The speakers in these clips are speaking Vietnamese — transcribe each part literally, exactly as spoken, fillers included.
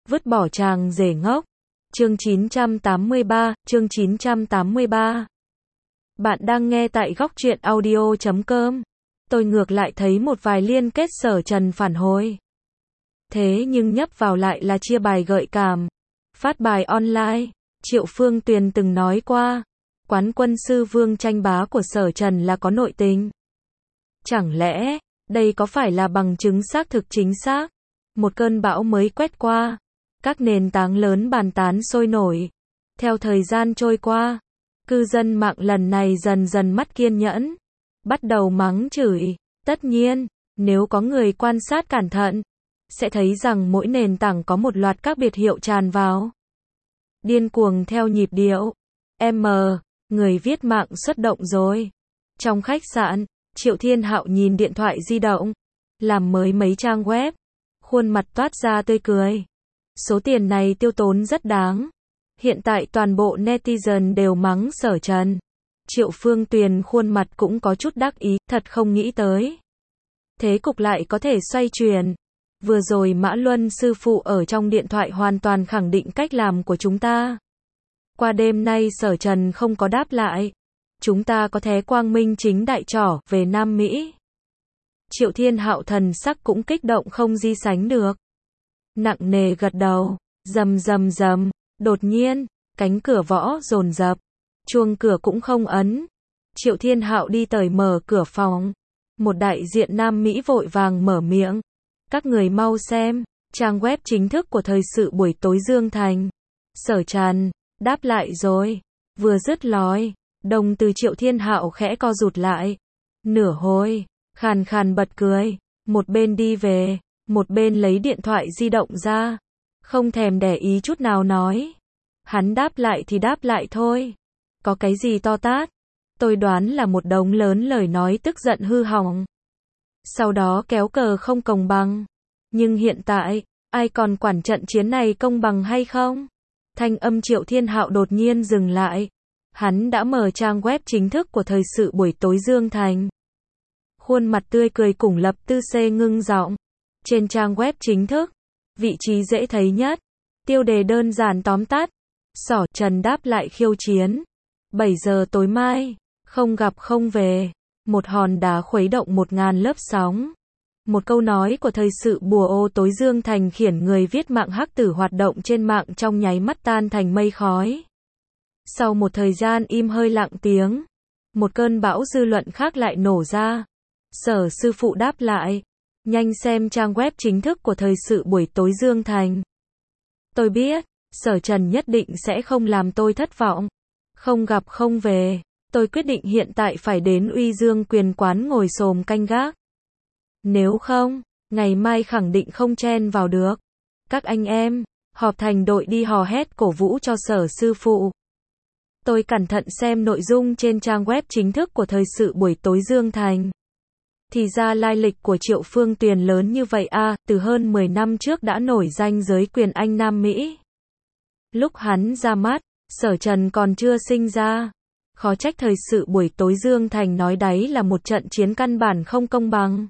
Vứt bỏ chàng rể ngốc. Chương chín trăm tám mươi ba, chương chín trăm tám mươi ba. Bạn đang nghe tại góc truyện audio chấm com. Tôi ngược lại thấy một vài liên kết Sở Trần phản hồi. Thế nhưng nhấp vào lại là chia bài gợi cảm. Phát bài online. Triệu Phương Tuyền từng nói qua, quán quân sư vương tranh bá của Sở Trần là có nội tình. Chẳng lẽ, đây có phải là bằng chứng xác thực chính xác? Một cơn bão mới quét qua. Các nền tảng lớn bàn tán sôi nổi. Theo thời gian trôi qua, cư dân mạng lần này dần dần mất kiên nhẫn. Bắt đầu mắng chửi. Tất nhiên, nếu có người quan sát cẩn thận, sẽ thấy rằng mỗi nền tảng có một loạt các biệt hiệu tràn vào. Điên cuồng theo nhịp điệu. M, người viết mạng xuất động rồi. Trong khách sạn, Triệu Thiên Hạo nhìn điện thoại di động. Làm mới mấy trang web. Khuôn mặt toát ra tươi cười. Số tiền này tiêu tốn rất đáng. Hiện tại toàn bộ netizen đều mắng Sở Trần. Triệu Phương Tuyền khuôn mặt cũng có chút đắc ý, thật không nghĩ tới. Thế cục lại có thể xoay chuyển. Vừa rồi Mã Luân sư phụ ở trong điện thoại hoàn toàn khẳng định cách làm của chúng ta. Qua đêm nay Sở Trần không có đáp lại. Chúng ta có thể quang minh chính đại trỏ về Nam Mỹ. Triệu Thiên Hạo thần sắc cũng kích động không di sánh được. Nặng nề gật đầu, rầm rầm rầm, đột nhiên, cánh cửa võ dồn dập, chuông cửa cũng không ấn. Triệu Thiên Hạo đi tới mở cửa phòng. Một đại diện Nam Mỹ vội vàng mở miệng. Các người mau xem, trang web chính thức của thời sự buổi tối Dương Thành. Sở Trần, đáp lại rồi. Vừa dứt lời, đồng từ Triệu Thiên Hạo khẽ co rụt lại. Nửa hồi, khàn khàn bật cười, một bên đi về, một bên lấy điện thoại di động ra. Không thèm để ý chút nào nói. Hắn đáp lại thì đáp lại thôi. Có cái gì to tát? Tôi đoán là một đống lớn lời nói tức giận hư hỏng. Sau đó kéo cờ không công bằng. Nhưng hiện tại, ai còn quản trận chiến này công bằng hay không? Thanh âm Triệu Thiên Hạo đột nhiên dừng lại. Hắn đã mở trang web chính thức của thời sự buổi tối Dương Thành. Khuôn mặt tươi cười cùng lập tư xê ngưng giọng. Trên trang web chính thức, vị trí dễ thấy nhất, tiêu đề đơn giản tóm tắt. Sở Trần đáp lại khiêu chiến. bảy giờ tối mai, không gặp không về. Một hòn đá khuấy động một ngàn lớp sóng. Một câu nói của thời sự bùa ô tối Dương Thành khiến người viết mạng hắc tử hoạt động trên mạng trong nháy mắt tan thành mây khói. Sau một thời gian im hơi lặng tiếng, một cơn bão dư luận khác lại nổ ra. Sở sư phụ đáp lại. Nhanh xem trang web chính thức của thời sự buổi tối Dương Thành. Tôi biết, Sở Trần nhất định sẽ không làm tôi thất vọng. Không gặp không về. Tôi quyết định hiện tại phải đến Uy Dương quyền quán ngồi xổm canh gác. Nếu không, ngày mai khẳng định không chen vào được. Các anh em, họp thành đội đi hò hét cổ vũ cho Sở sư phụ. Tôi cẩn thận xem nội dung trên trang web chính thức của thời sự buổi tối Dương Thành. Thì ra lai lịch của Triệu Phương Tuyền lớn như vậy a, à, từ hơn mười năm trước đã nổi danh giới quyền Anh Nam Mỹ. Lúc hắn ra mắt, Sở Trần còn chưa sinh ra. Khó trách thời sự buổi tối Dương Thành nói đấy là một trận chiến căn bản không công bằng.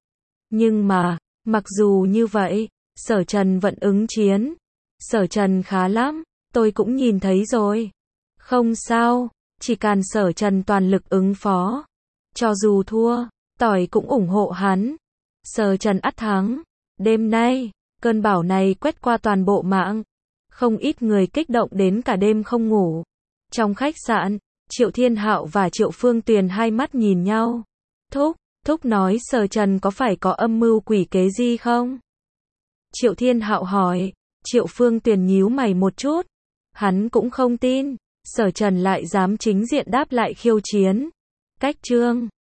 Nhưng mà, mặc dù như vậy, Sở Trần vẫn ứng chiến. Sở Trần khá lắm, tôi cũng nhìn thấy rồi. Không sao, chỉ cần Sở Trần toàn lực ứng phó. Cho dù thua, tỏi cũng ủng hộ hắn. Sở Trần ắt thắng. Đêm nay, cơn bão này quét qua toàn bộ mạng. Không ít người kích động đến cả đêm không ngủ. Trong khách sạn, Triệu Thiên Hạo và Triệu Phương Tuyền hai mắt nhìn nhau. Thúc, Thúc nói Sở Trần có phải có âm mưu quỷ kế gì không? Triệu Thiên Hạo hỏi. Triệu Phương Tuyền nhíu mày một chút. Hắn cũng không tin Sở Trần lại dám chính diện đáp lại khiêu chiến. Cách chương